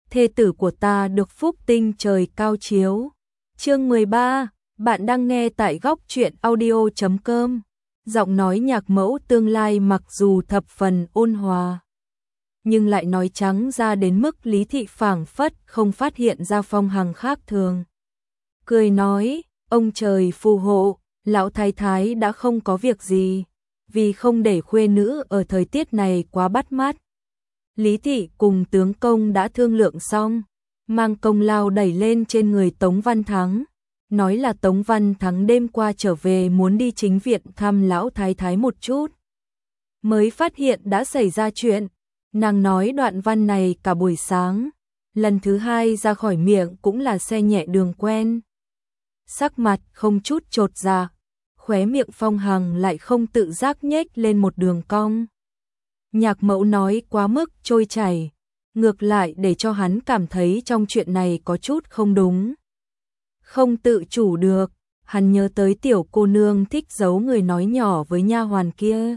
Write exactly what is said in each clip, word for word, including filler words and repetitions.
thê tử của ta được phúc tinh trời cao chiếu. Chương mười ba, bạn đang nghe tại góc truyện audio chấm com. Giọng nói nhạc mẫu tương lai mặc dù thập phần ôn hòa, nhưng lại nói trắng ra đến mức Lý Thị phảng phất không phát hiện ra Phong Hằng khác thường. Cười nói, ông trời phù hộ, lão thái thái đã không có việc gì, vì không để khuê nữ ở thời tiết này quá bắt mắt. Lý Thị cùng tướng công đã thương lượng xong, mang công lao đẩy lên trên người Tống Văn Thắng, nói là Tống Văn Thắng đêm qua trở về muốn đi chính viện thăm lão thái thái một chút. Mới phát hiện đã xảy ra chuyện, nàng nói đoạn văn này cả buổi sáng, lần thứ hai ra khỏi miệng cũng là xe nhẹ đường quen. Sắc mặt không chút chột dạ, khóe miệng Phong Hằng lại không tự giác nhếch lên một đường cong. Nhạc mẫu nói quá mức trôi chảy, ngược lại để cho hắn cảm thấy trong chuyện này có chút không đúng. Không tự chủ được, hắn nhớ tới tiểu cô nương thích giấu người nói nhỏ với nha hoàn kia.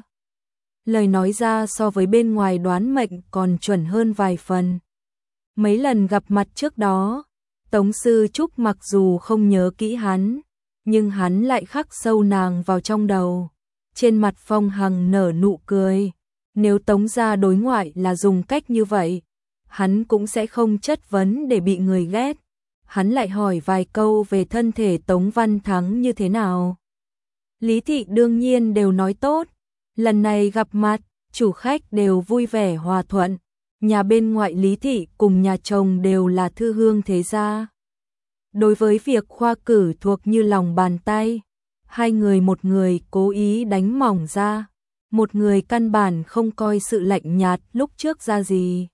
Lời nói ra so với bên ngoài đoán mệnh còn chuẩn hơn vài phần. Mấy lần gặp mặt trước đó, Tống Sư Trúc mặc dù không nhớ kỹ hắn, nhưng hắn lại khắc sâu nàng vào trong đầu. Trên mặt Phong Hằng nở nụ cười, nếu Tống gia đối ngoại là dùng cách như vậy, hắn cũng sẽ không chất vấn để bị người ghét. Hắn lại hỏi vài câu về thân thể Tống Văn Thắng như thế nào. Lý Thị đương nhiên đều nói tốt, lần này gặp mặt, chủ khách đều vui vẻ hòa thuận. Nhà bên ngoại Lý Thị cùng nhà chồng đều là thư hương thế gia. Đối với việc khoa cử thuộc như lòng bàn tay, hai người một người cố ý đánh mỏng ra, một người căn bản không coi sự lạnh nhạt lúc trước ra gì.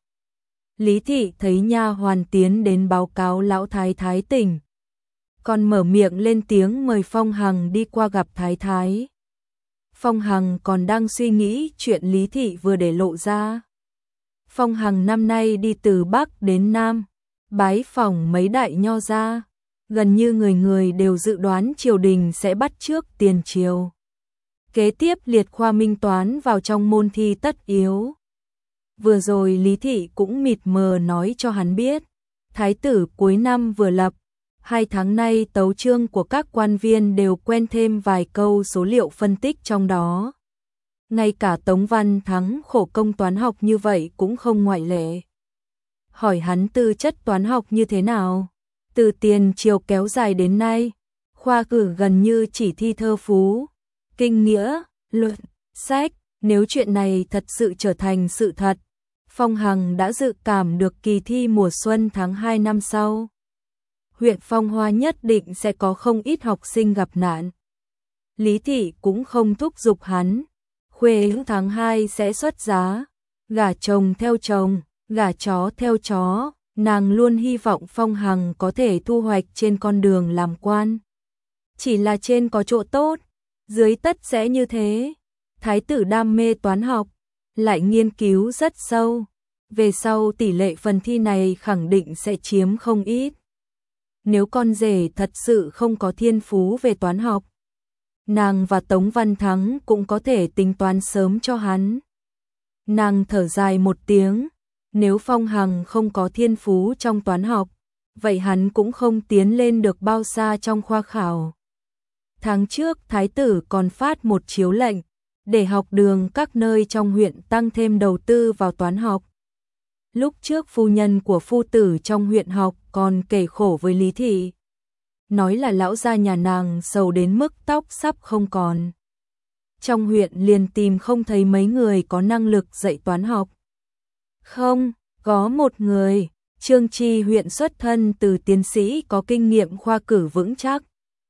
Lý Thị thấy nha hoàn tiến đến báo cáo lão thái thái tỉnh, còn mở miệng lên tiếng mời Phong Hằng đi qua gặp thái thái. Phong Hằng còn đang suy nghĩ chuyện Lý Thị vừa để lộ ra. Phong Hằng năm nay đi từ Bắc đến Nam, bái phỏng mấy đại nho gia, gần như người người đều dự đoán triều đình sẽ bắt chước tiền triều. Kế tiếp liệt khoa minh toán vào trong môn thi tất yếu. Vừa rồi Lý Thị cũng mịt mờ nói cho hắn biết, thái tử cuối năm vừa lập, hai tháng nay tấu chương của các quan viên đều quen thêm vài câu số liệu phân tích trong đó. Ngay cả Tống Văn Thắng khổ công toán học như vậy cũng không ngoại lệ. Hỏi hắn tư chất toán học như thế nào? Từ tiền triều kéo dài đến nay, khoa cử gần như chỉ thi thơ phú, kinh nghĩa, luận, sách. Nếu chuyện này thật sự trở thành sự thật, Phong Hằng đã dự cảm được kỳ thi mùa xuân tháng hai năm sau, huyện Phong Hoa nhất định sẽ có không ít học sinh gặp nạn. Lý Thị cũng không thúc giục hắn, khuê tháng hai sẽ xuất giá, gả chồng theo chồng, gả chó theo chó, nàng luôn hy vọng Phong Hằng có thể thu hoạch trên con đường làm quan. Chỉ là trên có chỗ tốt, dưới tất sẽ như thế. Thái tử đam mê toán học, lại nghiên cứu rất sâu, về sau tỷ lệ phần thi này khẳng định sẽ chiếm không ít. Nếu con rể thật sự không có thiên phú về toán học, nàng và Tống Văn Thắng cũng có thể tính toán sớm cho hắn. Nàng thở dài một tiếng, nếu Phong Hằng không có thiên phú trong toán học, vậy hắn cũng không tiến lên được bao xa trong khoa khảo. Tháng trước thái tử còn phát một chiếu lệnh, để học đường các nơi trong huyện tăng thêm đầu tư vào toán học. Lúc trước phu nhân của phu tử trong huyện học còn kể khổ với Lý Thị, nói là lão gia nhà nàng sầu đến mức tóc sắp không còn. Trong huyện liền tìm không thấy mấy người có năng lực dạy toán học. Không, có một người, Trương Chi huyện xuất thân từ tiến sĩ có kinh nghiệm khoa cử vững chắc.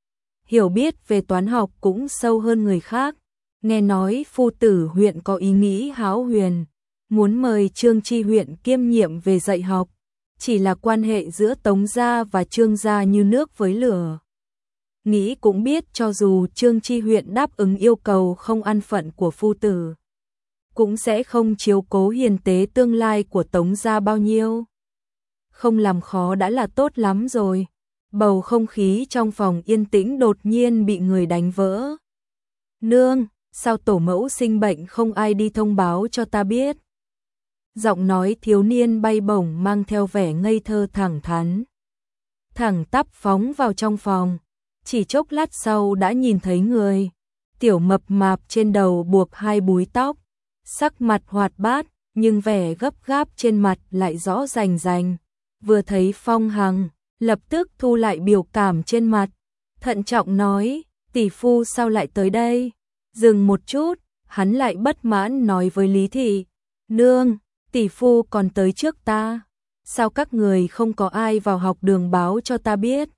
Hiểu biết về toán học cũng sâu hơn người khác. Nghe nói phu tử huyện có ý nghĩ hão huyền, muốn mời Trương Chi huyện kiêm nhiệm về dạy học, chỉ là quan hệ giữa Tống gia và Trương gia như nước với lửa. Nghĩ cũng biết cho dù Trương Chi huyện đáp ứng yêu cầu không ăn phận của phu tử, cũng sẽ không chiếu cố hiền tế tương lai của Tống gia bao nhiêu. Không làm khó đã là tốt lắm rồi. Bầu không khí trong phòng yên tĩnh đột nhiên bị người đánh vỡ. Nương, sao tổ mẫu sinh bệnh không ai đi thông báo cho ta biết? giọng nói thiếu niên bay bổng mang theo vẻ ngây thơ thẳng thắn. Thẳng tắp phóng vào trong phòng, chỉ chốc lát sau đã nhìn thấy người. Tiểu mập mạp trên đầu buộc hai búi tóc, sắc mặt hoạt bát, nhưng vẻ gấp gáp trên mặt lại rõ rành rành. Vừa thấy Phong Hằng, lập tức thu lại biểu cảm trên mặt, thận trọng nói, tỷ phu sao lại tới đây? Dừng một chút, hắn lại bất mãn nói với Lý Thị, nương, tỷ phu còn tới trước ta, sao các người không có ai vào học đường báo cho ta biết?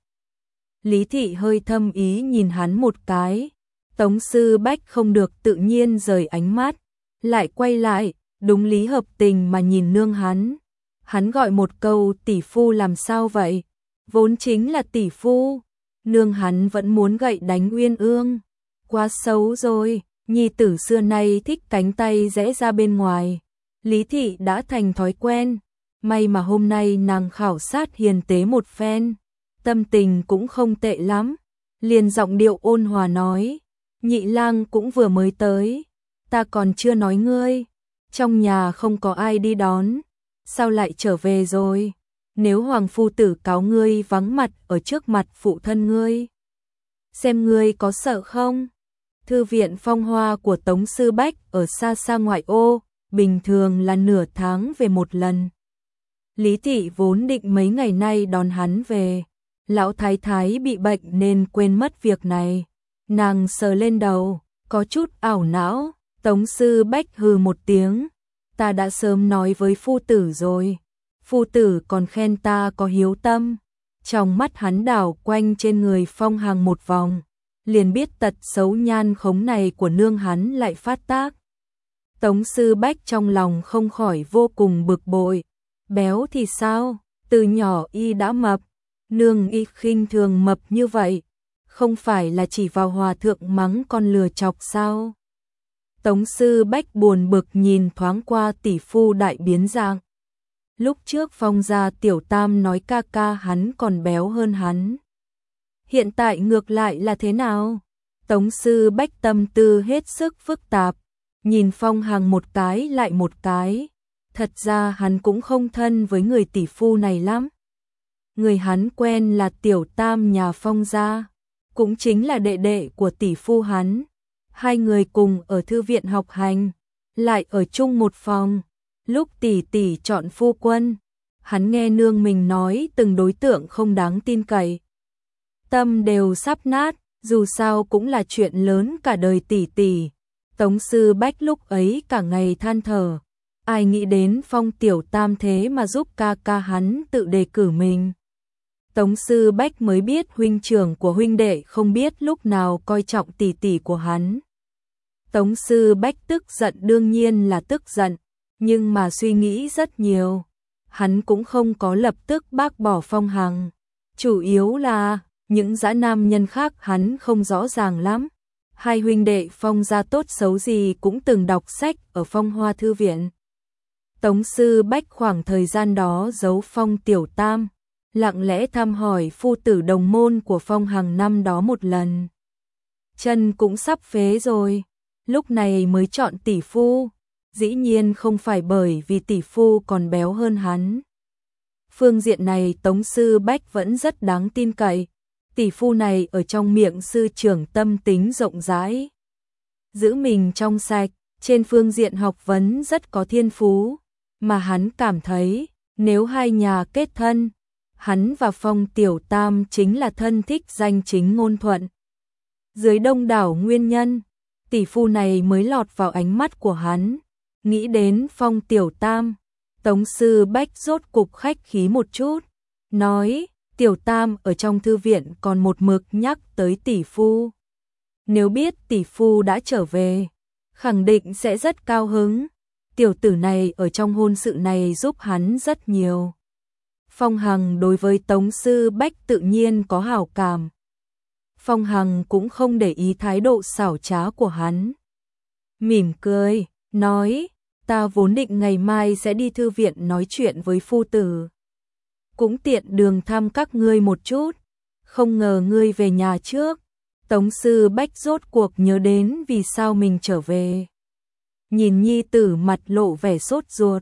Lý Thị hơi thâm ý nhìn hắn một cái, Tống Sư Bách không được tự nhiên rời ánh mắt, lại quay lại, đúng lý hợp tình mà nhìn nương hắn. Hắn gọi một câu tỷ phu làm sao vậy? Vốn chính là tỷ phu. Nương hắn vẫn muốn gậy đánh Uyên Ương. Quá xấu rồi, nhi tử xưa nay thích cánh tay rẽ ra bên ngoài. Lý Thị đã thành thói quen, may mà hôm nay nàng khảo sát hiền tế một phen, tâm tình cũng không tệ lắm, liền giọng điệu ôn hòa nói, nhị lang cũng vừa mới tới, ta còn chưa nói ngươi, trong nhà không có ai đi đón, sao lại trở về rồi, nếu hoàng phu tử cáo ngươi vắng mặt ở trước mặt phụ thân ngươi, xem ngươi có sợ không? Thư viện Phong Hoa của Tống Sư Bách ở xa xa ngoại ô, bình thường là nửa tháng về một lần. Lý Thị vốn định mấy ngày nay đón hắn về, lão thái thái bị bệnh nên quên mất việc này. Nàng sờ lên đầu, có chút ảo não, Tống Sư Bách hừ một tiếng, ta đã sớm nói với phu tử rồi, phu tử còn khen ta có hiếu tâm. Trong mắt hắn đảo quanh trên người Phong Hằng một vòng, liền biết tật xấu nhan khống này của nương hắn lại phát tác. Tống Sư Bách trong lòng không khỏi vô cùng bực bội, béo thì sao, từ nhỏ y đã mập, nương y khinh thường mập như vậy, không phải là chỉ vào hòa thượng mắng con lừa chọc sao? Tống Sư Bách buồn bực nhìn thoáng qua tỷ phu đại biến dạng. Lúc trước Phong gia tiểu tam nói ca ca hắn còn béo hơn hắn. Hiện tại ngược lại là thế nào? Tống Sư Bách tâm tư hết sức phức tạp, nhìn Phong Hằng một cái lại một cái. Thật ra hắn cũng không thân với người tỷ phu này lắm. Người hắn quen là tiểu tam nhà Phong gia, cũng chính là đệ đệ của tỷ phu hắn. Hai người cùng ở thư viện học hành, lại ở chung một phòng. Lúc tỷ tỷ chọn phu quân, hắn nghe nương mình nói từng đối tượng không đáng tin cậy. Tâm đều sắp nát, dù sao cũng là chuyện lớn cả đời tỷ tỷ. Tống Sư Bách lúc ấy cả ngày than thở. Ai nghĩ đến Phong tiểu tam thế mà giúp ca ca hắn tự đề cử mình. Tống Sư Bách mới biết huynh trưởng của huynh đệ không biết lúc nào coi trọng tỷ tỷ của hắn. Tống Sư Bách tức giận đương nhiên là tức giận, nhưng mà suy nghĩ rất nhiều. Hắn cũng không có lập tức bác bỏ Phong Hằng. Chủ yếu là những dã nam nhân khác hắn không rõ ràng lắm. Hai huynh đệ Phong gia tốt xấu gì cũng từng đọc sách ở Phong Hoa Thư viện. Tống Sư Bách khoảng thời gian đó giấu Phong tiểu tam, lặng lẽ thăm hỏi phu tử đồng môn của Phong Hằng năm đó một lần. Chân cũng sắp phế rồi, lúc này mới chọn tỷ phu, dĩ nhiên không phải bởi vì tỷ phu còn béo hơn hắn. Phương diện này Tống Sư Bách vẫn rất đáng tin cậy, tỷ phu này ở trong miệng sư trưởng tâm tính rộng rãi, giữ mình trong sạch, trên phương diện học vấn rất có thiên phú, mà hắn cảm thấy nếu hai nhà kết thân, hắn và Phong tiểu tam chính là thân thích danh chính ngôn thuận. Dưới đông đảo nguyên nhân, tỷ phu này mới lọt vào ánh mắt của hắn. Nghĩ đến Phong tiểu tam, Tống Sư Bách rốt cục khách khí một chút, nói, tiểu tam ở trong thư viện còn một mực nhắc tới tỷ phu. Nếu biết tỷ phu đã trở về, khẳng định sẽ rất cao hứng. Tiểu tử này ở trong hôn sự này giúp hắn rất nhiều. Phong Hằng đối với Tống Sư Bách tự nhiên có hảo cảm. Phong Hằng cũng không để ý thái độ xảo trá của hắn. Mỉm cười, nói, ta vốn định ngày mai sẽ đi thư viện nói chuyện với phu tử. Cũng tiện đường thăm các ngươi một chút, không ngờ ngươi về nhà trước. Tống Sư Bách rốt cuộc nhớ đến vì sao mình trở về. Nhìn nhi tử mặt lộ vẻ sốt ruột,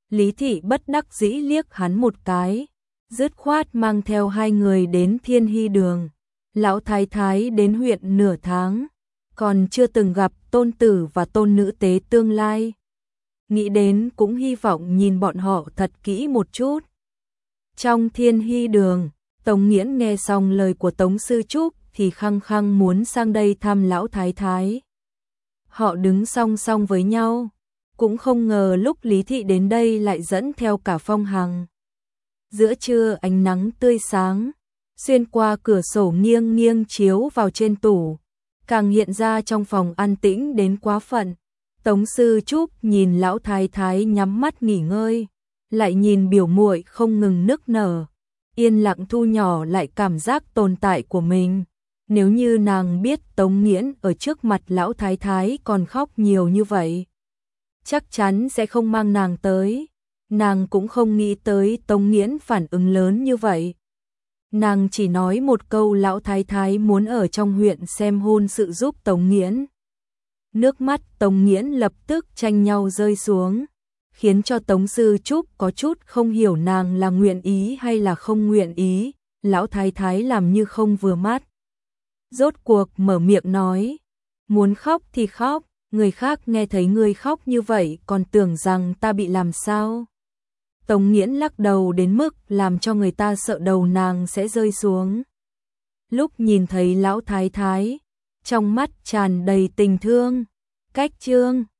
Lý Thị bất đắc dĩ liếc hắn một cái, dứt khoát mang theo hai người đến Thiên Hy Đường. Lão thái thái đến huyện nửa tháng, còn chưa từng gặp tôn tử và tôn nữ tế tương lai. Nghĩ đến cũng hy vọng nhìn bọn họ thật kỹ một chút. Trong Thiên Hy Đường, Tống Nghiễn nghe xong lời của Tống Sư Trúc thì khăng khăng muốn sang đây thăm lão thái thái. Họ đứng song song với nhau, cũng không ngờ lúc Lý Thị đến đây lại dẫn theo cả Phong Hằng. Giữa trưa ánh nắng tươi sáng, xuyên qua cửa sổ nghiêng nghiêng chiếu vào trên tủ, càng hiện ra trong phòng an tĩnh đến quá phận. Tống Sư Trúc nhìn lão thái thái nhắm mắt nghỉ ngơi, lại nhìn biểu muội không ngừng nức nở, yên lặng thu nhỏ lại cảm giác tồn tại của mình. Nếu như nàng biết Tống Nghiễn ở trước mặt lão thái thái còn khóc nhiều như vậy, chắc chắn sẽ không mang nàng tới. Nàng cũng không nghĩ tới Tống Nghiễn phản ứng lớn như vậy. Nàng chỉ nói một câu lão thái thái muốn ở trong huyện xem hôn sự giúp Tống Nghiễn. Nước mắt Tống Nghiễn lập tức tranh nhau rơi xuống, khiến cho Tống Sư Trúc có chút không hiểu nàng là nguyện ý hay là không nguyện ý. Lão thái thái làm như không vừa mắt, rốt cuộc mở miệng nói, muốn khóc thì khóc, người khác nghe thấy người khóc như vậy còn tưởng rằng ta bị làm sao. Tống Nghiễn lắc đầu đến mức làm cho người ta sợ đầu nàng sẽ rơi xuống. Lúc nhìn thấy lão thái thái, trong mắt tràn đầy tình thương, cách trương,